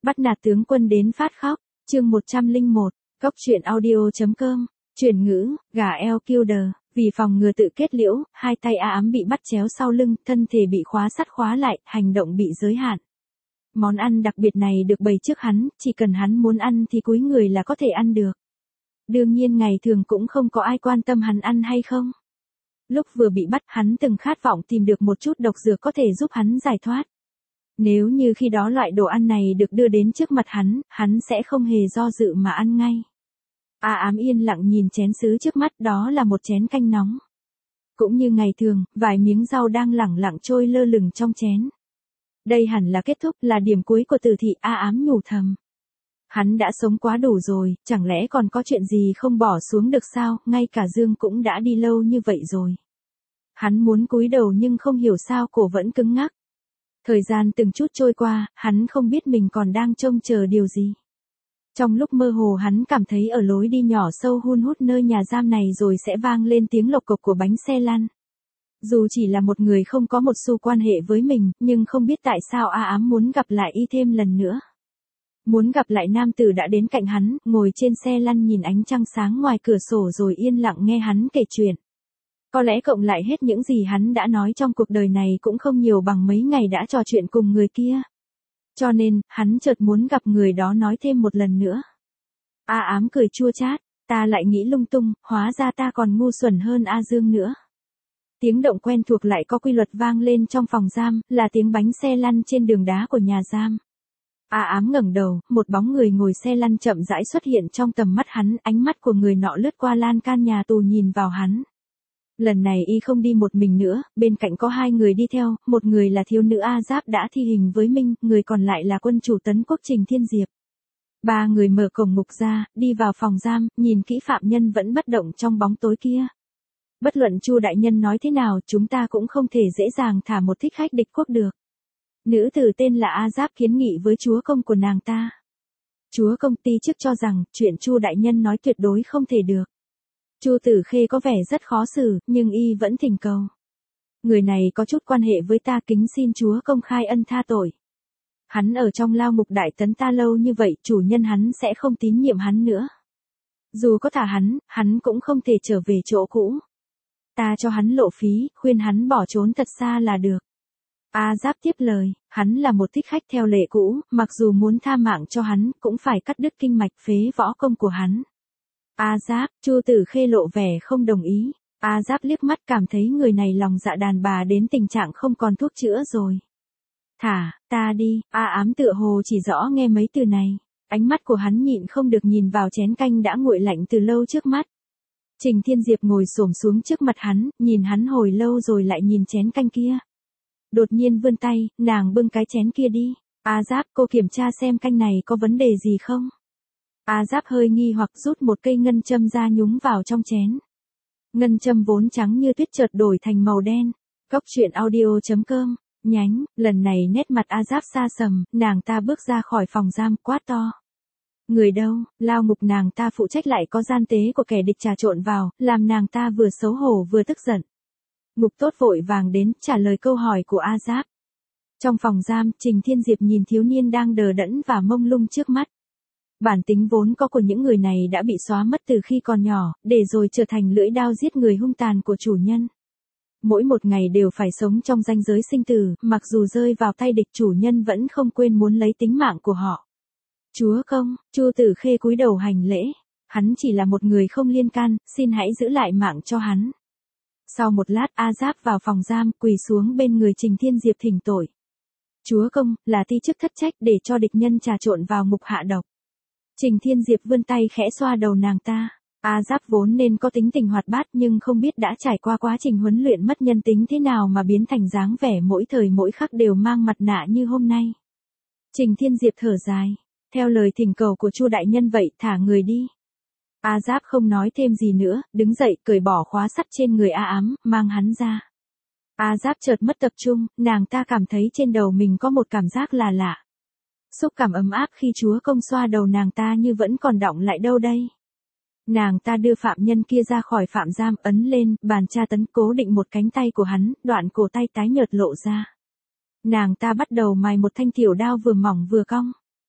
Bắt nạt tướng quân đến phát khóc, chương 101, Cốc truyện audio.com, chuyển ngữ, gà eo killer, vì phòng ngừa tự kết liễu, hai tay A Ám bị bắt chéo sau lưng, thân thể bị khóa sắt khóa lại, hành động bị giới hạn. Món ăn đặc biệt này được bày trước hắn, chỉ cần hắn muốn ăn thì cúi người là có thể ăn được. Đương nhiên ngày thường cũng không có ai quan tâm hắn ăn hay không. Lúc vừa bị bắt hắn từng khát vọng tìm được một chút độc dược có thể giúp hắn giải thoát. Nếu như khi đó loại đồ ăn này được đưa đến trước mặt hắn sẽ không hề do dự mà ăn ngay. A Ám yên lặng nhìn chén sứ trước mắt, đó là một chén canh nóng. Cũng như ngày thường, vài miếng rau đang lẳng lặng trôi lơ lửng trong chén. Đây hẳn là kết thúc, là điểm cuối của tử thị, A Ám nhủ thầm. Hắn đã sống quá đủ rồi, chẳng lẽ còn có chuyện gì không bỏ xuống được sao, ngay cả Dương cũng đã đi lâu như vậy rồi. Hắn muốn cúi đầu nhưng không hiểu sao cổ vẫn cứng ngắc. Thời gian từng chút trôi qua, hắn không biết mình còn đang trông chờ điều gì. Trong lúc mơ hồ hắn cảm thấy ở lối đi nhỏ sâu hun hút nơi nhà giam này rồi sẽ vang lên tiếng lộc cộc của bánh xe lăn. Dù chỉ là một người không có một xu quan hệ với mình, nhưng không biết tại sao A Ám muốn gặp lại y thêm lần nữa. Muốn gặp lại nam tử đã đến cạnh hắn, ngồi trên xe lăn nhìn ánh trăng sáng ngoài cửa sổ rồi yên lặng nghe hắn kể chuyện. Có lẽ cộng lại hết những gì hắn đã nói trong cuộc đời này cũng không nhiều bằng mấy ngày đã trò chuyện cùng người kia. Cho nên, hắn chợt muốn gặp người đó nói thêm một lần nữa. A Ám cười chua chát, ta lại nghĩ lung tung, hóa ra ta còn ngu xuẩn hơn A Dương nữa. Tiếng động quen thuộc lại có quy luật vang lên trong phòng giam, là tiếng bánh xe lăn trên đường đá của nhà giam. A Ám ngẩng đầu, một bóng người ngồi xe lăn chậm rãi xuất hiện trong tầm mắt hắn, ánh mắt của người nọ lướt qua lan can nhà tù nhìn vào hắn. Lần này y không đi một mình nữa, bên cạnh có hai người đi theo, một người là thiếu nữ A Giáp đã thi hình với Minh, người còn lại là quân chủ Tấn Quốc Trình Thiên Diệp. Ba người mở cổng ngục ra, đi vào phòng giam, nhìn kỹ phạm nhân vẫn bất động trong bóng tối kia. Bất luận Chu đại nhân nói thế nào, chúng ta cũng không thể dễ dàng thả một thích khách địch quốc được. Nữ tử tên là A Giáp kiến nghị với chúa công của nàng ta. Chúa công ti chức cho rằng, chuyện Chu đại nhân nói tuyệt đối không thể được. Chu Tử Khê có vẻ rất khó xử, nhưng y vẫn thỉnh cầu. Người này có chút quan hệ với ta, kính xin chúa công khai ân tha tội. Hắn ở trong lao ngục Đại Tấn ta lâu như vậy, chủ nhân hắn sẽ không tín nhiệm hắn nữa. Dù có thả hắn cũng không thể trở về chỗ cũ. Ta cho hắn lộ phí, khuyên hắn bỏ trốn thật xa là được. A Giáp tiếp lời, hắn là một thích khách theo lệ cũ, mặc dù muốn tha mạng cho hắn, cũng phải cắt đứt kinh mạch phế võ công của hắn. A Giáp, Chu Tử Khê lộ vẻ không đồng ý. A Giáp liếc mắt cảm thấy người này lòng dạ đàn bà đến tình trạng không còn thuốc chữa rồi. Thả, ta đi, A Ám tựa hồ chỉ rõ nghe mấy từ này. Ánh mắt của hắn nhịn không được nhìn vào chén canh đã nguội lạnh từ lâu trước mắt. Trình Thiên Diệp ngồi xổm xuống trước mặt hắn, nhìn hắn hồi lâu rồi lại nhìn chén canh kia. Đột nhiên vươn tay, nàng bưng cái chén kia đi. A Giáp, cô kiểm tra xem canh này có vấn đề gì không? A Giáp hơi nghi hoặc rút một cây ngân châm ra nhúng vào trong chén. Ngân châm vốn trắng như tuyết chợt đổi thành màu đen. Cốc truyện audio.com, nhánh, lần này nét mặt A Giáp xa sầm, nàng ta bước ra khỏi phòng giam quát to. Người đâu, lao ngục nàng ta phụ trách lại có gian tế của kẻ địch trà trộn vào, làm nàng ta vừa xấu hổ vừa tức giận. Ngục tốt vội vàng đến, trả lời câu hỏi của A Giáp. Trong phòng giam, Trình Thiên Diệp nhìn thiếu niên đang đờ đẫn và mông lung trước mắt. Bản tính vốn có của những người này đã bị xóa mất từ khi còn nhỏ, để rồi trở thành lưỡi đao giết người hung tàn của chủ nhân. Mỗi một ngày đều phải sống trong ranh giới sinh tử, mặc dù rơi vào tay địch chủ nhân vẫn không quên muốn lấy tính mạng của họ. Chúa công, Chu Tử Khê cúi đầu hành lễ. Hắn chỉ là một người không liên can, xin hãy giữ lại mạng cho hắn. Sau một lát A Giáp vào phòng giam, quỳ xuống bên người Trình Thiên Diệp thỉnh tội. Chúa công, là ti chức thất trách để cho địch nhân trà trộn vào ngục hạ độc. Trình Thiên Diệp vươn tay khẽ xoa đầu nàng ta. A Giáp vốn nên có tính tình hoạt bát nhưng không biết đã trải qua quá trình huấn luyện mất nhân tính thế nào mà biến thành dáng vẻ mỗi thời mỗi khắc đều mang mặt nạ như hôm nay. Trình Thiên Diệp thở dài. Theo lời thỉnh cầu của Chu đại nhân vậy, thả người đi. A Giáp không nói thêm gì nữa, đứng dậy, cởi bỏ khóa sắt trên người A Ám, mang hắn ra. A Giáp chợt mất tập trung, nàng ta cảm thấy trên đầu mình có một cảm giác là lạ. Xúc cảm ấm áp khi chúa công xoa đầu nàng ta như vẫn còn đọng lại đâu đây. Nàng ta đưa phạm nhân kia ra khỏi phạm giam, ấn lên, bàn tra tấn cố định một cánh tay của hắn, đoạn cổ tay tái nhợt lộ ra. Nàng ta bắt đầu mài một thanh tiểu đao vừa mỏng vừa cong.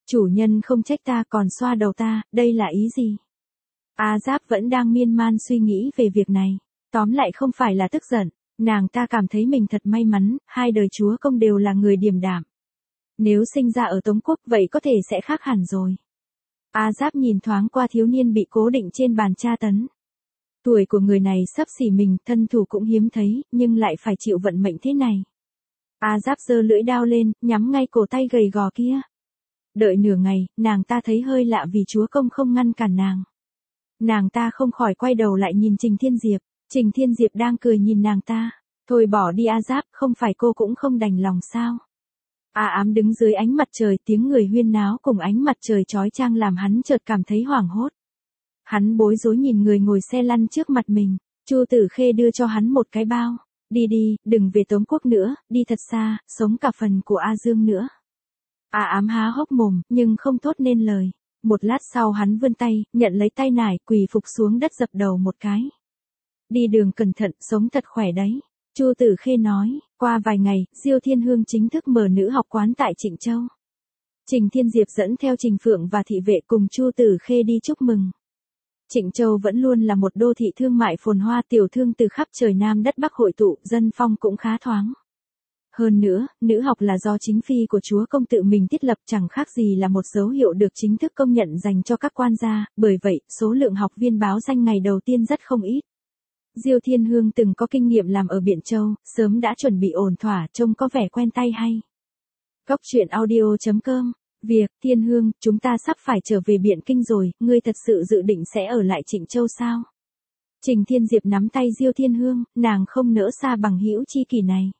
Chủ nhân không trách ta còn xoa đầu ta, đây là ý gì? A Giáp vẫn đang miên man suy nghĩ về việc này. Tóm lại không phải là tức giận, nàng ta cảm thấy mình thật may mắn, hai đời chúa công đều là người điềm đạm. Nếu sinh ra ở Tống Quốc vậy có thể sẽ khác hẳn rồi. A Giáp nhìn thoáng qua thiếu niên bị cố định trên bàn tra tấn. Tuổi của người này sắp xỉ mình, thân thủ cũng hiếm thấy, nhưng lại phải chịu vận mệnh thế này. A Giáp giơ lưỡi đao lên, nhắm ngay cổ tay gầy gò kia. Đợi nửa ngày, nàng ta thấy hơi lạ vì chúa công không ngăn cản nàng. Nàng ta không khỏi quay đầu lại nhìn Trình Thiên Diệp. Trình Thiên Diệp đang cười nhìn nàng ta. Thôi bỏ đi A Giáp, không phải cô cũng không đành lòng sao? A Ám đứng dưới ánh mặt trời, tiếng người huyên náo cùng ánh mặt trời chói chang làm hắn chợt cảm thấy hoảng hốt. Hắn bối rối nhìn người ngồi xe lăn trước mặt mình. Chu Tử Khê đưa cho hắn một cái bao. Đi đi, đừng về Tống Quốc nữa, đi thật xa, sống cả phần của A Dương nữa. A Ám há hốc mồm, nhưng không thốt nên lời. Một lát sau hắn vươn tay, nhận lấy tay nải, quỳ phục xuống đất dập đầu một cái. Đi đường cẩn thận, sống thật khỏe đấy. Chu Tử Khê nói, qua vài ngày, Diêu Thiên Hương chính thức mở nữ học quán tại Trịnh Châu. Trình Thiên Diệp dẫn theo Trình Phượng và thị vệ cùng Chu Tử Khê đi chúc mừng. Trịnh Châu vẫn luôn là một đô thị thương mại phồn hoa, tiểu thương từ khắp trời Nam đất Bắc hội tụ, dân phong cũng khá thoáng. Hơn nữa, nữ học là do chính phi của chúa công tự mình thiết lập, chẳng khác gì là một dấu hiệu được chính thức công nhận dành cho các quan gia, bởi vậy, số lượng học viên báo danh ngày đầu tiên rất không ít. Diêu Thiên Hương từng có kinh nghiệm làm ở Biện Châu, sớm đã chuẩn bị ổn thỏa, trông có vẻ quen tay hay. Cốc truyện audio.com. Việc, Thiên Hương, chúng ta sắp phải trở về Biện Kinh rồi, ngươi thật sự dự định sẽ ở lại Trịnh Châu sao? Trình Thiên Diệp nắm tay Diêu Thiên Hương, nàng không nỡ xa bằng hữu chi kỷ này.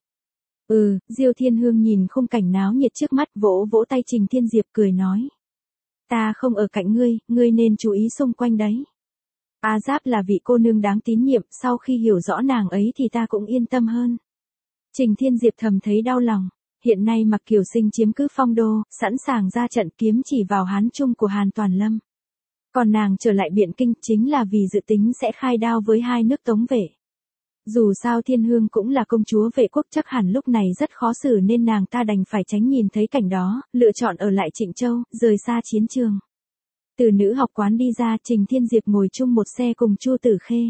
Diêu Thiên Hương nhìn khung cảnh náo nhiệt trước mắt, vỗ vỗ tay Trình Thiên Diệp cười nói. Ta không ở cạnh ngươi nên chú ý xung quanh đấy. A Giáp là vị cô nương đáng tín nhiệm, sau khi hiểu rõ nàng ấy thì ta cũng yên tâm hơn. Trình Thiên Diệp thầm thấy đau lòng. Hiện nay Mạc Kiều Sinh chiếm cứ Phong Đô, sẵn sàng ra trận kiếm chỉ vào Hán Trung của Hàn Toàn Lâm. Còn nàng trở lại Biện Kinh chính là vì dự tính sẽ khai đao với hai nước Tống Vệ. Dù sao Thiên Hương cũng là công chúa Vệ quốc, chắc hẳn lúc này rất khó xử nên nàng ta đành phải tránh nhìn thấy cảnh đó, lựa chọn ở lại Trịnh Châu, rời xa chiến trường. Từ nữ học quán đi ra, Trình Thiên Diệp ngồi chung một xe cùng Chu Tử Khê.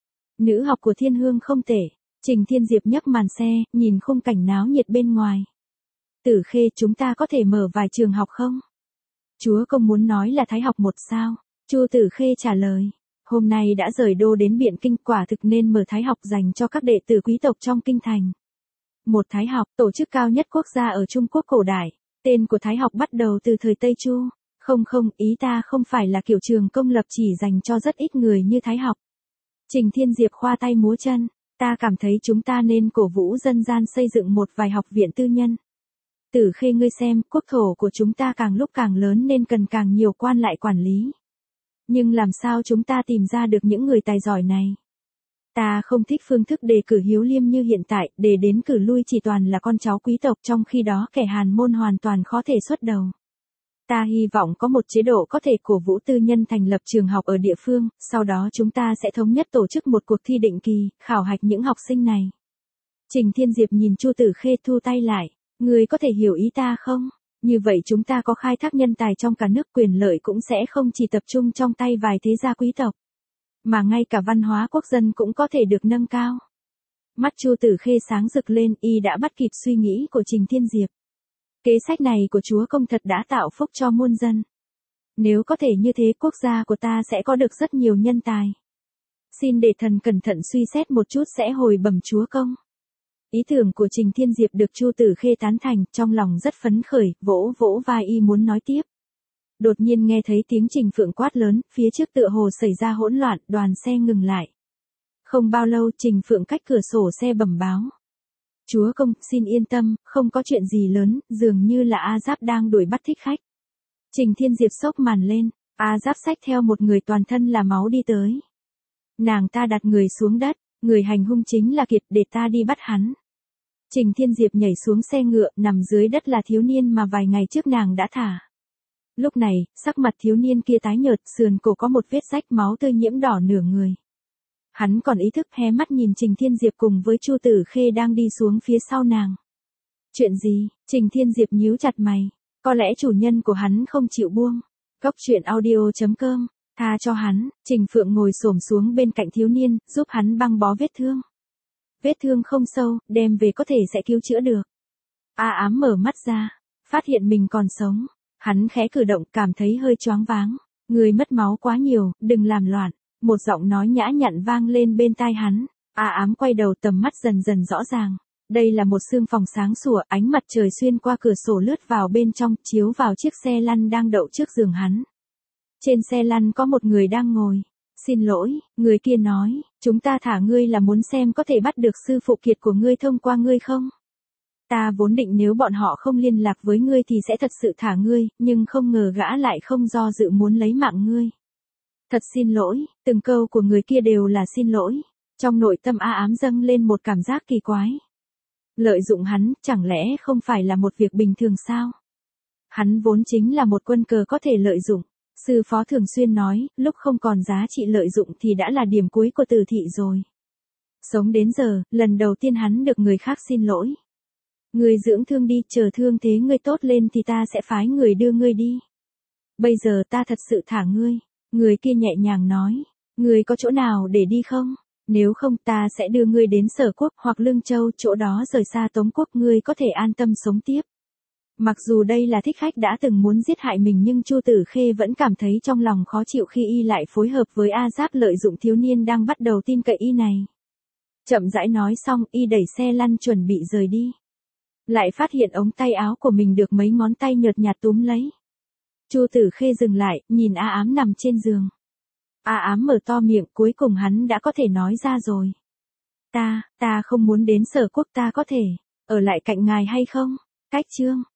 Nữ học của Thiên Hương không tệ. Trình Thiên Diệp nhấc màn xe, nhìn khung cảnh náo nhiệt bên ngoài. Tử Khê, chúng ta có thể mở vài trường học không? Chúa công muốn nói là Thái học một sao? Chu Tử Khê trả lời. Hôm nay đã rời đô đến Biện Kinh, quả thực nên mở Thái học dành cho các đệ tử quý tộc trong kinh thành. Một Thái học, tổ chức cao nhất quốc gia ở Trung Quốc cổ đại. Tên của Thái học bắt đầu từ thời Tây Chu. Không, ý ta không phải là kiểu trường công lập chỉ dành cho rất ít người như Thái học. Trình Thiên Diệp khoa tay múa chân. Ta cảm thấy chúng ta nên cổ vũ dân gian xây dựng một vài học viện tư nhân. Tử Khê, ngươi xem, quốc thổ của chúng ta càng lúc càng lớn nên cần càng nhiều quan lại quản lý. Nhưng làm sao chúng ta tìm ra được những người tài giỏi này? Ta không thích phương thức đề cử hiếu liêm như hiện tại, để đến cử lui chỉ toàn là con cháu quý tộc, trong khi đó kẻ Hàn môn hoàn toàn khó thể xuất đầu. Ta hy vọng có một chế độ có thể cổ vũ tư nhân thành lập trường học ở địa phương, sau đó chúng ta sẽ thống nhất tổ chức một cuộc thi định kỳ, khảo hạch những học sinh này. Trình Thiên Diệp nhìn Chu Tử Khê, thu tay lại. Ngươi có thể hiểu ý ta không? Như vậy chúng ta có khai thác nhân tài trong cả nước, quyền lợi cũng sẽ không chỉ tập trung trong tay vài thế gia quý tộc, mà ngay cả văn hóa quốc dân cũng có thể được nâng cao. Mắt Chu Tử Khê sáng rực lên, y đã bắt kịp suy nghĩ của Trình Thiên Diệp. Kế sách này của chúa công thật đã tạo phúc cho muôn dân. Nếu có thể như thế, quốc gia của ta sẽ có được rất nhiều nhân tài. Xin để thần cẩn thận suy xét một chút sẽ hồi bẩm chúa công. Ý tưởng của Trình Thiên Diệp được Chu Tử Khê tán thành, trong lòng rất phấn khởi, vỗ vỗ vai y muốn nói tiếp. Đột nhiên nghe thấy tiếng Trình Phượng quát lớn, phía trước tựa hồ xảy ra hỗn loạn, đoàn xe ngừng lại. Không bao lâu, Trình Phượng cách cửa sổ xe bẩm báo. Chúa công, xin yên tâm, không có chuyện gì lớn, dường như là A Giáp đang đuổi bắt thích khách. Trình Thiên Diệp xốc màn lên, A Giáp xách theo một người toàn thân là máu đi tới. Nàng ta đặt người xuống đất, người hành hung chính là Kiệt, để ta đi bắt hắn. Trình Thiên Diệp nhảy xuống xe ngựa, nằm dưới đất là thiếu niên mà vài ngày trước nàng đã thả. Lúc này, sắc mặt thiếu niên kia tái nhợt, sườn cổ có một vết rách, máu tươi nhiễm đỏ nửa người. Hắn còn ý thức, hé mắt nhìn Trình Thiên Diệp cùng với Chu Tử Khê đang đi xuống phía sau nàng. Chuyện gì? Trình Thiên Diệp nhíu chặt mày. Có lẽ chủ nhân của hắn không chịu buông. Cốc truyện audio.com, tha cho hắn. Trình Phượng ngồi xổm xuống bên cạnh thiếu niên, giúp hắn băng bó vết thương. Vết thương không sâu, đem về có thể sẽ cứu chữa được. A Ám mở mắt ra, phát hiện mình còn sống. Hắn khẽ cử động, cảm thấy hơi choáng váng. Người mất máu quá nhiều, đừng làm loạn. Một giọng nói nhã nhặn vang lên bên tai hắn. A Ám quay đầu, tầm mắt dần dần rõ ràng. Đây là một sương phòng sáng sủa, ánh mặt trời xuyên qua cửa sổ lướt vào bên trong, chiếu vào chiếc xe lăn đang đậu trước giường hắn. Trên xe lăn có một người đang ngồi. Xin lỗi, người kia nói, chúng ta thả ngươi là muốn xem có thể bắt được sư phụ kiệt của ngươi thông qua ngươi không? Ta vốn định nếu bọn họ không liên lạc với ngươi thì sẽ thật sự thả ngươi, nhưng không ngờ gã lại không do dự muốn lấy mạng ngươi. Thật xin lỗi, từng câu của người kia đều là xin lỗi. Trong nội tâm A Ám dâng lên một cảm giác kỳ quái. Lợi dụng hắn, chẳng lẽ không phải là một việc bình thường sao? Hắn vốn chính là một quân cờ có thể lợi dụng. Sư phó thường xuyên nói, lúc không còn giá trị lợi dụng thì đã là điểm cuối của tử thị rồi. Sống đến giờ, lần đầu tiên hắn được người khác xin lỗi. Ngươi dưỡng thương đi, chờ thương thế ngươi tốt lên thì ta sẽ phái người đưa ngươi đi. Bây giờ ta thật sự thả ngươi. Người kia nhẹ nhàng nói, ngươi có chỗ nào để đi không? Nếu không ta sẽ đưa ngươi đến Sở Quốc hoặc Lương Châu, chỗ đó rời xa Tống Quốc, ngươi có thể an tâm sống tiếp. Mặc dù đây là thích khách đã từng muốn giết hại mình nhưng Chu Tử Khê vẫn cảm thấy trong lòng khó chịu khi y lại phối hợp với A Giáp lợi dụng thiếu niên đang bắt đầu tin cậy y này. Chậm rãi nói xong, y đẩy xe lăn chuẩn bị rời đi. Lại phát hiện ống tay áo của mình được mấy ngón tay nhợt nhạt túm lấy. Chu Tử Khê dừng lại, nhìn A Ám nằm trên giường. A Ám mở to miệng, cuối cùng hắn đã có thể nói ra rồi. Ta không muốn đến Sở Quốc, ta có thể ở lại cạnh ngài hay không? Cách chương